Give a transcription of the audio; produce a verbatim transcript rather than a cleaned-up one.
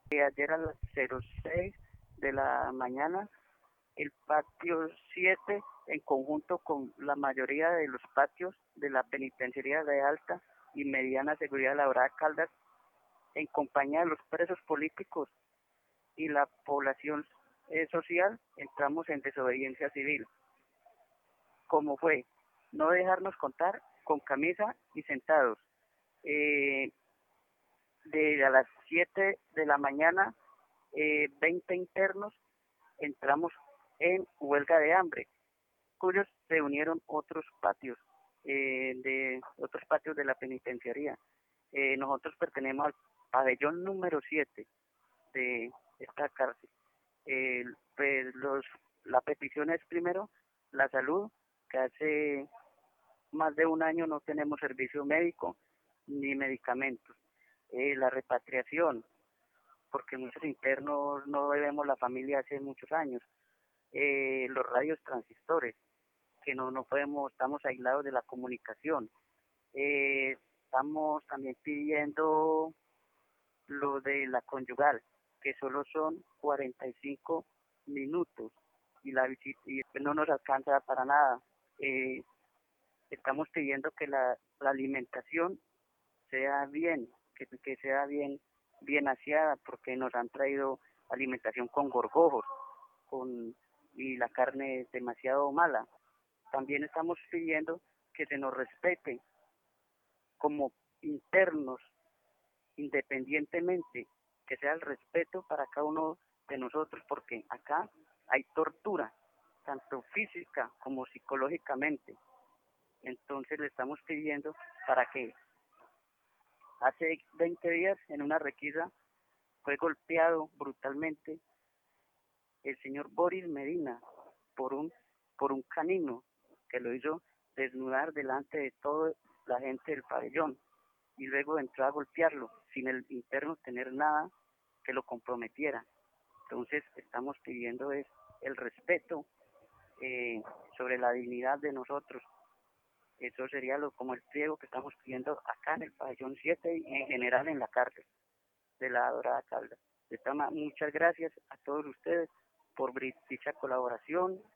Eh, ayer a las cero seis de la mañana, el patio siete, en conjunto con la mayoría de los patios de la penitenciaría de alta y mediana seguridad de la Brava Caldas, en compañía de los presos políticos y la población eh, social, entramos en desobediencia civil. Como fue, no dejarnos contar con camisa y sentados. Eh, de a las siete de la mañana, eh, veinte internos entramos en huelga de hambre, cuyos se unieron otros patios, eh, de otros patios de la penitenciaría. Eh, nosotros pertenecemos al pabellón número siete de esta cárcel. Eh, pues los, la petición es primero la salud, que hace más de un año no tenemos servicio médico ni medicamentos. Eh, la repatriación, porque muchos internos no vemos la familia hace muchos años. Eh, los radios transistores, que no, no podemos, estamos aislados de la comunicación. Eh, estamos también pidiendo lo de la conyugal, que solo son cuarenta y cinco minutos y la visita y no nos alcanza para nada. Eh, estamos pidiendo que la, la alimentación sea bien, que, que sea bien, bien aseada, porque nos han traído alimentación con gorgojos, con y la carne es demasiado mala. También estamos pidiendo que se nos respete como internos, independientemente, que sea el respeto para cada uno de nosotros, porque acá hay tortura, tanto física como psicológicamente. Entonces le estamos pidiendo para que hace veinte días en una requisa fue golpeado brutalmente el señor Boris Medina por un por un canino que lo hizo desnudar delante de toda la gente del pabellón y luego entró a golpearlo sin el interno tener nada que lo comprometiera. Entonces estamos pidiendo es el respeto eh, sobre la dignidad de nosotros. Eso sería lo como el pliego que estamos pidiendo acá en el pabellón siete y en general en la cárcel de la Dorada Caldas. De tama, muchas gracias a todos ustedes por dicha colaboración